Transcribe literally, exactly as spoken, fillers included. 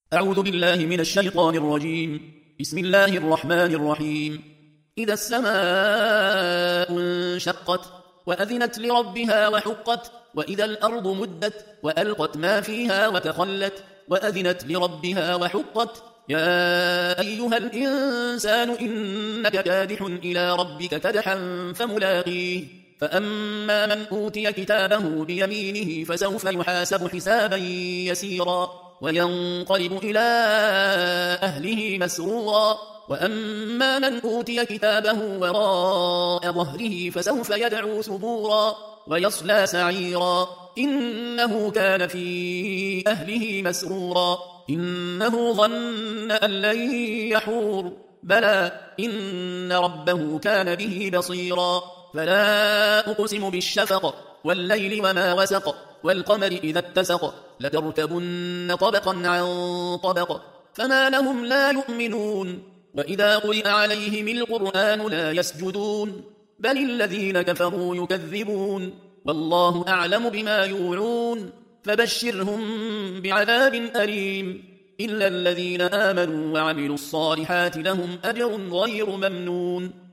أعوذ بالله من الشيطان الرجيم. بسم الله الرحمن الرحيم. إذا السماء انشقت وأذنت لربها وحقت وإذا الأرض مدت وألقت ما فيها وتخلت وأذنت لربها وحقت يا أيها الإنسان إنك كادح إلى ربك كدحا فملاقيه فأما من أوتي كتابه بيمينه فسوف يحاسب حسابا يسيرا وينقلب إلى أهله مسرورا وأما من أوتي كتابه وراء ظهره فسوف يدعو ثبورا ويصلى سعيرا إنه كان في أهله مسرورا إنه ظن أن لن يحور بلى إن ربه كان به بصيرا فلا أقسم بالشفق والليل وما وسق والقمر إذا اتسق لتركبن طبقا عن طبق فما لهم لا يؤمنون وإذا قرئ عليهم القرآن لا يسجدون بل الذين كفروا يكذبون والله أعلم بما يوعون فبشرهم بعذاب أليم إلا الذين آمنوا وعملوا الصالحات لهم أجر غير ممنون